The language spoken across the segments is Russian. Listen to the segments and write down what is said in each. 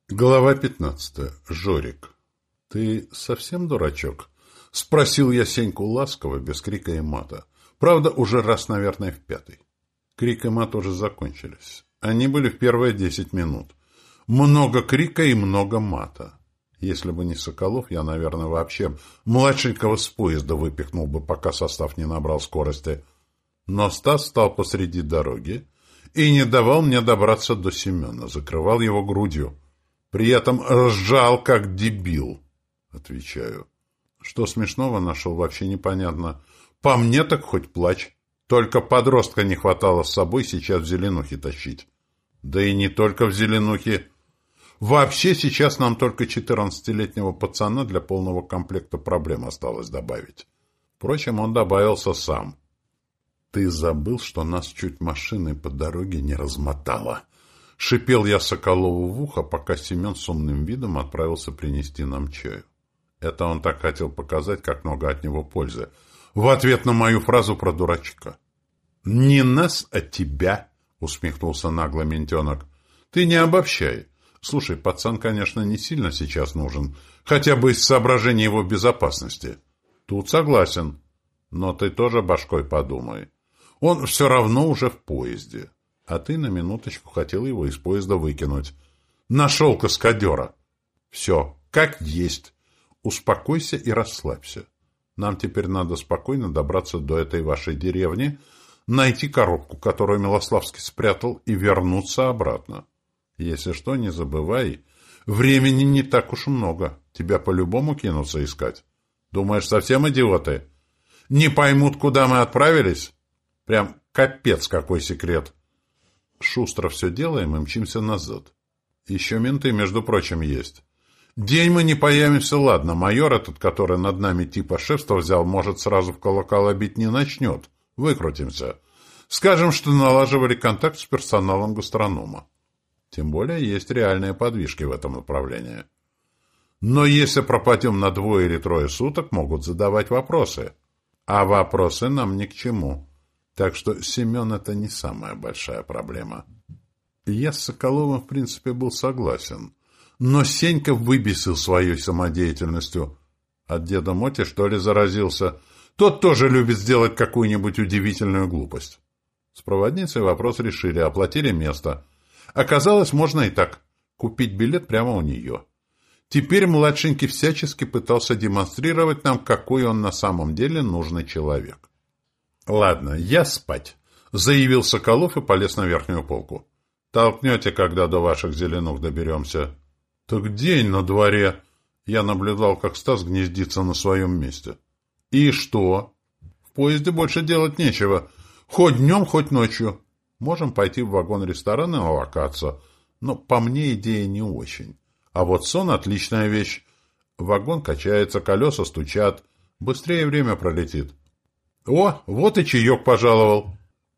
Глава 15. Жорик. «Ты совсем дурачок?» — спросил я Сеньку ласково, без крика и мата. Правда, уже раз, наверное, в пятый. Крик и мат уже закончились. Они были в первые 10 минут. Много крика и много мата. Если бы не Соколов, я, наверное, вообще младшенького с поезда выпихнул бы, пока состав не набрал скорости. Но Стас стал посреди дороги и не давал мне добраться до Семена, закрывал его грудью. При этом ржал, как дебил. Отвечаю. Что смешного нашел, вообще непонятно. По мне так хоть плачь. Только подростка не хватало с собой сейчас в Зеленухе тащить. Да и не только в Зеленухе. Вообще сейчас нам только 14-летнего пацана для полного комплекта проблем осталось добавить. Впрочем, он добавился сам. «Ты забыл, что нас чуть машиной по дороге не размотало?» Шипел я Соколову в ухо, пока Семен с умным видом отправился принести нам чаю. Это он так хотел показать, как много от него пользы. В ответ на мою фразу про дурачка. «Не нас, а тебя», — усмехнулся нагло ментенок. «Ты не обобщай. Слушай, пацан, конечно, не сильно сейчас нужен, хотя бы из соображений его безопасности. Тут согласен. Но ты тоже башкой подумай. Он все равно уже в поезде. А ты на минуточку хотел его из поезда выкинуть. Нашел каскадера. Все, как есть. Успокойся и расслабься. Нам теперь надо спокойно добраться до этой вашей деревни, найти коробку, которую Милославский спрятал, и вернуться обратно. Если что, не забывай, времени не так уж много. Тебя по-любому кинутся искать. Думаешь, совсем идиоты? Не поймут, куда мы отправились? Прям капец какой секрет. Шустро все делаем и мчимся назад. Еще менты, между прочим, есть. День мы не появимся, ладно. Майор этот, который над нами типа шефства взял, может, сразу в колокола бить не начнет. Выкрутимся. Скажем, что налаживали контакт с персоналом гастронома. Тем более есть реальные подвижки в этом направлении. Но если пропадем на 2 или 3 суток, могут задавать вопросы. А вопросы нам ни к чему. Так что Семен — это не самая большая проблема. Я с Соколовым, в принципе, был согласен. Но Сенька выбесил своей самодеятельностью. От деда Моти, что ли, заразился? Тот тоже любит сделать какую-нибудь удивительную глупость. С проводницей вопрос решили, оплатили место. Оказалось, можно и так. Купить билет прямо у нее. Теперь младшенький всячески пытался демонстрировать нам, какой он на самом деле нужный человек. «Ладно, я спать», — заявил Соколов и полез на верхнюю полку. «Толкнете, когда до ваших Зеленух доберемся». «Так день на дворе». Я наблюдал, как Стас гнездится на своем месте. «И что?» «В поезде больше делать нечего. Хоть днем, хоть ночью. Можем пойти в вагон-ресторан и локаться. Но по мне идея не очень. А вот сон — отличная вещь. Вагон качается, колеса стучат. Быстрее время пролетит». «О, вот и чаек пожаловал!»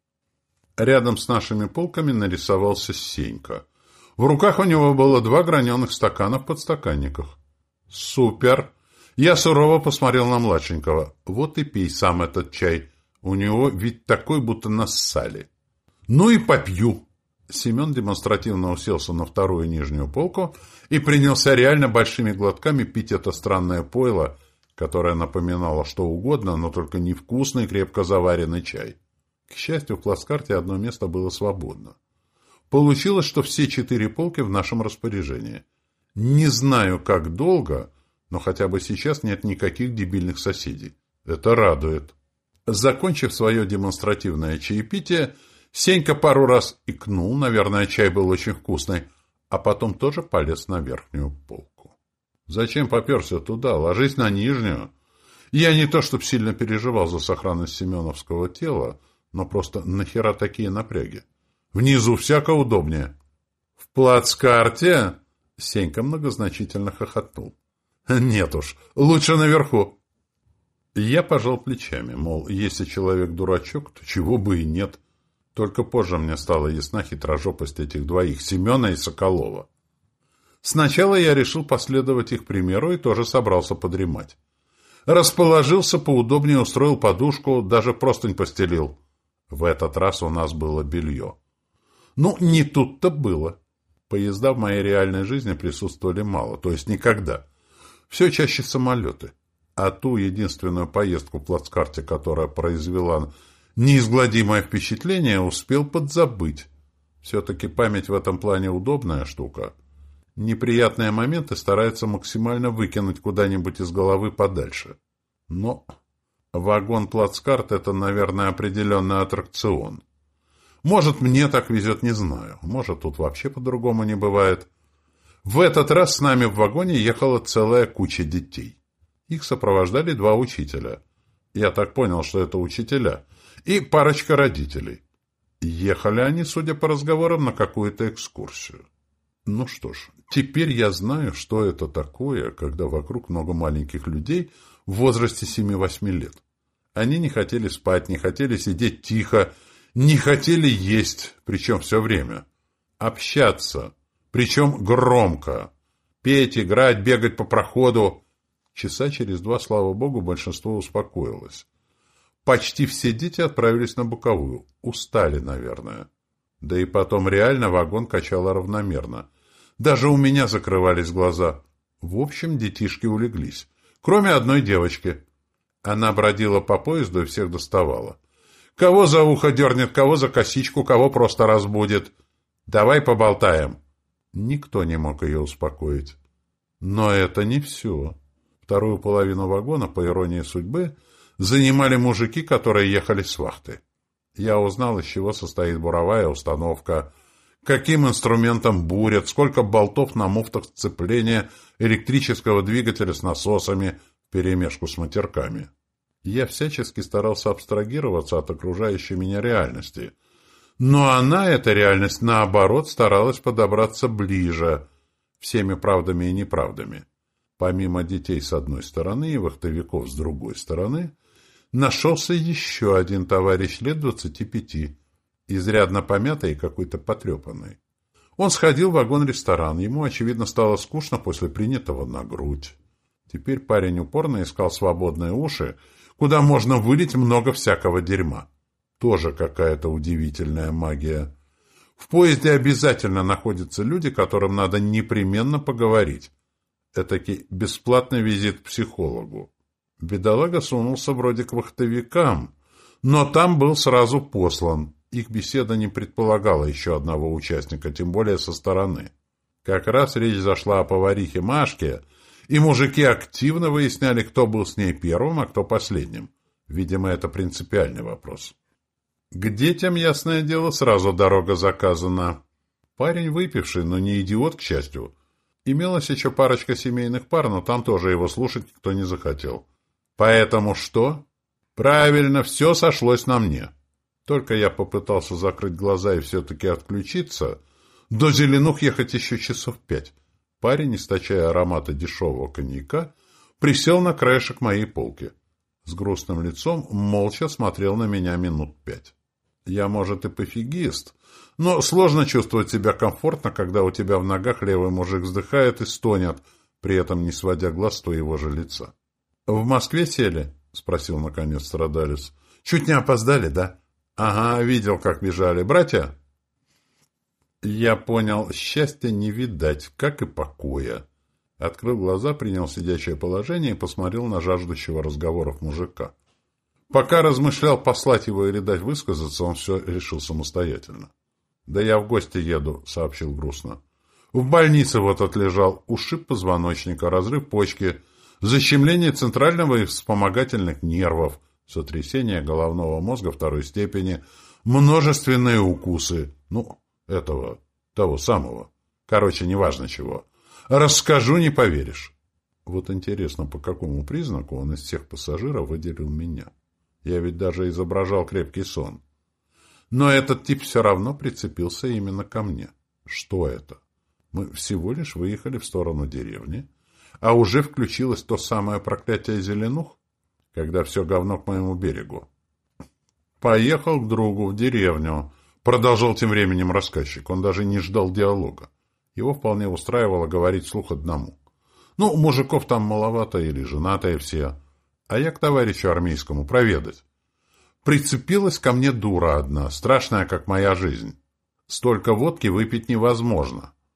Рядом с нашими полками нарисовался Сенька. В руках у него было 2 граненых стакана в подстаканниках. «Супер!» Я сурово посмотрел на младшенького. «Вот и пей сам этот чай. У него ведь такой, будто нассали». «Ну и попью!» Семен демонстративно уселся на 2-ю нижнюю полку и принялся реально большими глотками пить это странное пойло, которая напоминала что угодно, но только невкусный, крепко заваренный чай. К счастью, в плацкарте одно место было свободно. Получилось, что все 4 полки в нашем распоряжении. Не знаю, как долго, но хотя бы сейчас нет никаких дебильных соседей. Это радует. Закончив свое демонстративное чаепитие, Сенька пару раз икнул, наверное, чай был очень вкусный, а потом тоже полез на верхнюю полку. «Зачем поперся туда? Ложись на нижнюю». Я не то чтоб сильно переживал за сохранность семеновского тела, но просто нахера такие напряги? Внизу всяко удобнее. «В плацкарте?» Сенька многозначительно хохотнул. «Нет уж, лучше наверху». Я пожал плечами, мол, если человек дурачок, то чего бы и нет. Только позже мне стала ясна хитрожопость этих двоих, Семена и Соколова. Сначала я решил последовать их примеру и тоже собрался подремать. Расположился поудобнее, устроил подушку, даже простынь постелил. В этот раз у нас было белье. Ну, не тут-то было. Поезда в моей реальной жизни присутствовали мало, то есть никогда. Все чаще самолеты. А ту единственную поездку в плацкарте, которая произвела неизгладимое впечатление, успел подзабыть. Все-таки память в этом плане удобная штука. Неприятные моменты стараются максимально выкинуть куда-нибудь из головы подальше. Но вагон-плацкарт — это, наверное, определенный аттракцион. Может, мне так везет, не знаю. Может, тут вообще по-другому не бывает. В этот раз с нами в вагоне ехала целая куча детей. Их сопровождали 2 учителя. Я так понял, что это учителя. И парочка родителей. Ехали они, судя по разговорам, на какую-то экскурсию. Ну что ж, теперь я знаю, что это такое, когда вокруг много маленьких людей в возрасте 7-8 лет. Они не хотели спать, не хотели сидеть тихо, не хотели есть, причем все время. Общаться, причем громко. Петь, играть, бегать по проходу. Часа через 2, слава богу, большинство успокоилось. Почти все дети отправились на боковую. Устали, наверное. Да и потом реально вагон качало равномерно. Даже у меня закрывались глаза. В общем, детишки улеглись. Кроме одной девочки. Она бродила по поезду и всех доставала. Кого за ухо дернет, кого за косичку, кого просто разбудит. Давай поболтаем. Никто не мог ее успокоить. Но это не все. Вторую половину вагона, по иронии судьбы, занимали мужики, которые ехали с вахты. Я узнал, из чего состоит буровая установка, каким инструментом бурят, сколько болтов на муфтах сцепления электрического двигателя с насосами вперемешку с матерками. Я всячески старался абстрагироваться от окружающей меня реальности. Но она, эта реальность, наоборот, старалась подобраться ближе, всеми правдами и неправдами. Помимо детей с одной стороны и вахтовиков с другой стороны, нашелся еще один товарищ лет 25, изрядно помятый и какой-то потрепанный. Он сходил в вагон-ресторан, ему, очевидно, стало скучно после принятого на грудь. Теперь парень упорно искал свободные уши, куда можно вылить много всякого дерьма. Тоже какая-то удивительная магия. В поезде обязательно находятся люди, которым надо непременно поговорить. Этакий бесплатный визит к психологу. Бедолага сунулся вроде к вахтовикам, но там был сразу послан. Их беседа не предполагала еще одного участника, тем более со стороны. Как раз речь зашла о поварихе Машке, и мужики активно выясняли, кто был с ней первым, а кто последним. Видимо, это принципиальный вопрос. К детям, ясное дело, сразу дорога заказана. Парень выпивший, но не идиот, к счастью. Имелась еще парочка семейных пар, но там тоже его слушать никто не захотел. Поэтому что? Правильно, все сошлось на мне. Только я попытался закрыть глаза и все-таки отключиться, до Зеленух ехать еще часов 5. Парень, источая аромата дешевого коньяка, присел на краешек моей полки. С грустным лицом молча смотрел на меня минут 5. Я, может, и пофигист, но сложно чувствовать себя комфортно, когда у тебя в ногах левый мужик вздыхает и стонет, при этом не сводя глаз с твоего же лица. — В Москве сели? — спросил, наконец, страдалец. — Чуть не опоздали, да? — Ага, видел, как бежали. Братья? Я понял, счастья не видать, как и покоя. Открыл глаза, принял сидячее положение и посмотрел на жаждущего разговоров мужика. Пока размышлял, послать его или дать высказаться, он все решил самостоятельно. — Да я в гости еду, — сообщил грустно. — В больнице вот отлежал, ушиб позвоночника, разрыв почки, защемление центрального и вспомогательных нервов, сотрясение головного мозга второй степени, множественные укусы. Ну, того самого. Короче, неважно чего. Расскажу, не поверишь. Вот интересно, по какому признаку он из всех пассажиров выделил меня. Я ведь даже изображал крепкий сон. Но этот тип все равно прицепился именно ко мне. Что это? Мы всего лишь выехали в сторону деревни, а уже включилось то самое проклятие Зеленух, когда все говно к моему берегу. Поехал к другу в деревню, продолжал тем временем рассказчик. Он даже не ждал диалога. Его вполне устраивало говорить вслух одному. Ну, мужиков там маловато или женатые все. А я к товарищу армейскому проведать. Прицепилась ко мне дура одна, страшная, как моя жизнь. Столько водки выпить невозможно.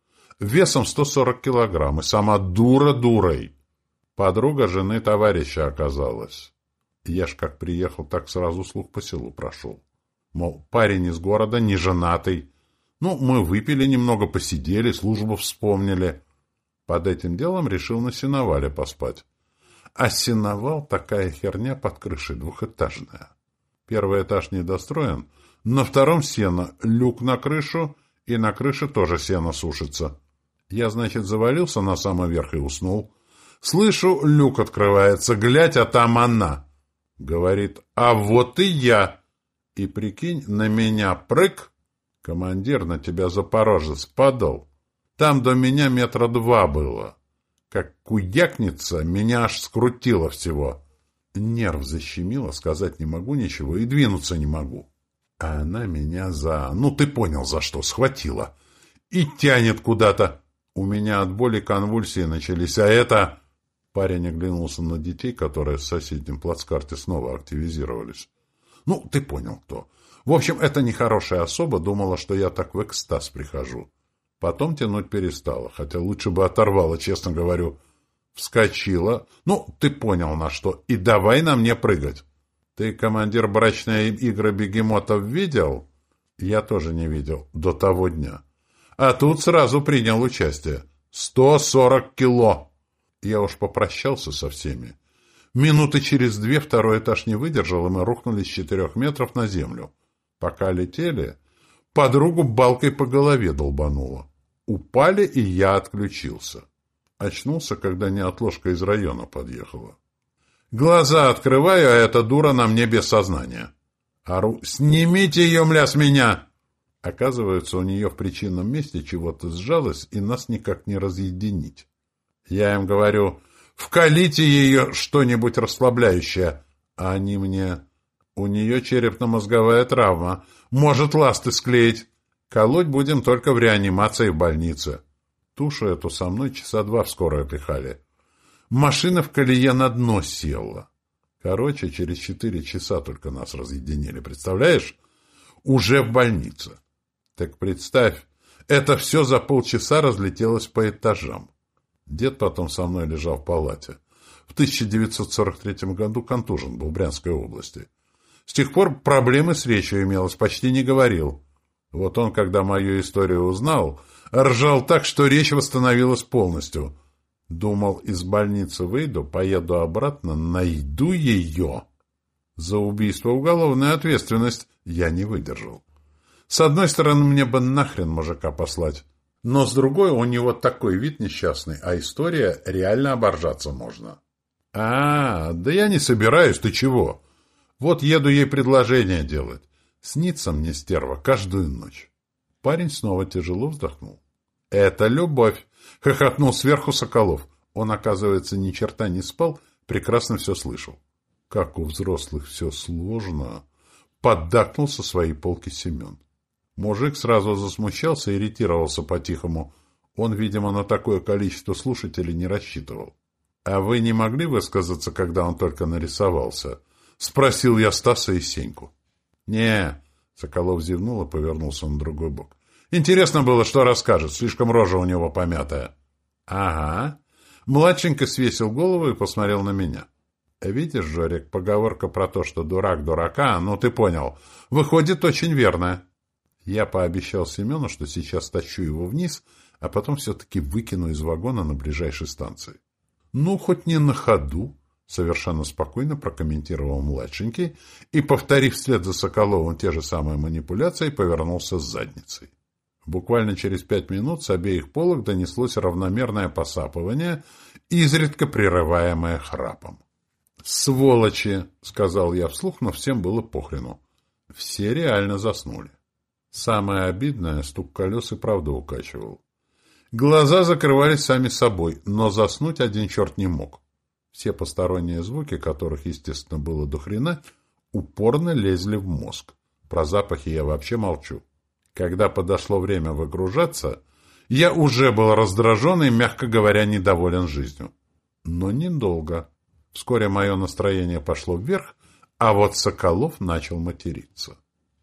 весом 140 килограмм, и сама дура дурой. Подруга жены товарища оказалась. Я ж как приехал, так сразу слух по селу прошел. Мол, парень из города, не женатый. Ну, мы выпили немного, посидели, службу вспомнили. Под этим делом решил на сеновале поспать. А сеновал — такая херня под крышей, двухэтажная. Первый этаж недостроен, на втором сено, люк на крышу, и на крыше тоже сено сушится. Я, значит, завалился на самый верх и уснул. Слышу, люк открывается, глядь, а там она. Говорит, а вот и я. И прикинь, на меня прыг. Командир, на тебя запорожец падал. Там до меня 2 метра было. Как куякнется, меня аж скрутило всего. Нерв защемило, сказать не могу ничего и двинуться не могу. А она меня ну ты понял за что, схватила. И тянет куда-то. У меня от боли конвульсии начались, а это... Парень оглянулся на детей, которые в соседнем плацкарте снова активизировались. Ну, ты понял кто. В общем, эта нехорошая особа думала, что я так в экстаз прихожу. Потом тянуть перестала, хотя лучше бы оторвала, честно говорю. Вскочила. Ну, ты понял на что. И давай на мне прыгать. Ты, командир, брачные игры бегемотов видел? Я тоже не видел. До того дня. А тут сразу принял участие. 140 кило. Я уж попрощался со всеми. Минуты через 2 второй этаж не выдержал, и мы рухнули с 4 метров на землю. Пока летели, подругу балкой по голове долбануло. Упали, и я отключился. Очнулся, когда неотложка из района подъехала. Глаза открываю, а эта дура на мне без сознания. Ору: «Снимите ее, мля, с меня!» Оказывается, у нее в причинном месте чего-то сжалось, и нас никак не разъединить. Я им говорю: «Вкалите ее что-нибудь расслабляющее». А они мне: «У нее черепно-мозговая травма. Может ласты склеить. Колоть будем только в реанимации в больнице». Тушу эту со мной часа 2 в скорой пихали. Машина в колее на дно села. Короче, через 4 часа только нас разъединили. Представляешь? Уже в больнице. Так представь, это все за полчаса разлетелось по этажам. Дед потом со мной лежал в палате. В 1943 году контужен был в Брянской области. С тех пор проблемы с речью имелось, почти не говорил. Вот он, когда мою историю узнал, ржал так, что речь восстановилась полностью. Думал, из больницы выйду, поеду обратно, найду ее. За убийство уголовная ответственность я не выдержал. С одной стороны, мне бы нахрен мужика послать. Но с другой, у него такой вид несчастный, а история реально оборжаться можно. Да я не собираюсь, ты чего? Вот еду ей предложение делать. Снится мне стерва каждую ночь. Парень снова тяжело вздохнул. Это любовь, хохотнул сверху Соколов. Он, оказывается, ни черта не спал, прекрасно все слышал. Как у взрослых все сложно, поддакнул со своей полки Семен. Мужик сразу засмущался, иритировался по-тихому. Он, видимо, на такое количество слушателей не рассчитывал. — А вы не могли высказаться, когда он только нарисовался? — спросил я Стаса и Сеньку. — Не, — Соколов зевнул и повернулся на другой бок. — Интересно было, что расскажет, слишком рожа у него помятая. — Ага. Младшенько свесил голову и посмотрел на меня. — Видишь, Жорик, поговорка про то, что дурак дурака, ну ты понял, выходит очень верная. Я пообещал Семену, что сейчас тащу его вниз, а потом все-таки выкину из вагона на ближайшей станции. — Ну, хоть не на ходу, — совершенно спокойно прокомментировал младшенький и, повторив вслед за Соколовым те же самые манипуляции, повернулся с задницей. Буквально через 5 минут с обеих полок донеслось равномерное посапывание, изредка прерываемое храпом. «Сволочи!» — сказал я вслух, но всем было похрену. Все реально заснули. Самое обидное — стук колес и правда укачивал. Глаза закрывались сами собой, но заснуть один черт не мог. Все посторонние звуки, которых, естественно, было до хрена, упорно лезли в мозг. Про запахи я вообще молчу. Когда подошло время выгружаться, я уже был раздражен и, мягко говоря, недоволен жизнью. Но недолго. Вскоре мое настроение пошло вверх, а вот Соколов начал материться.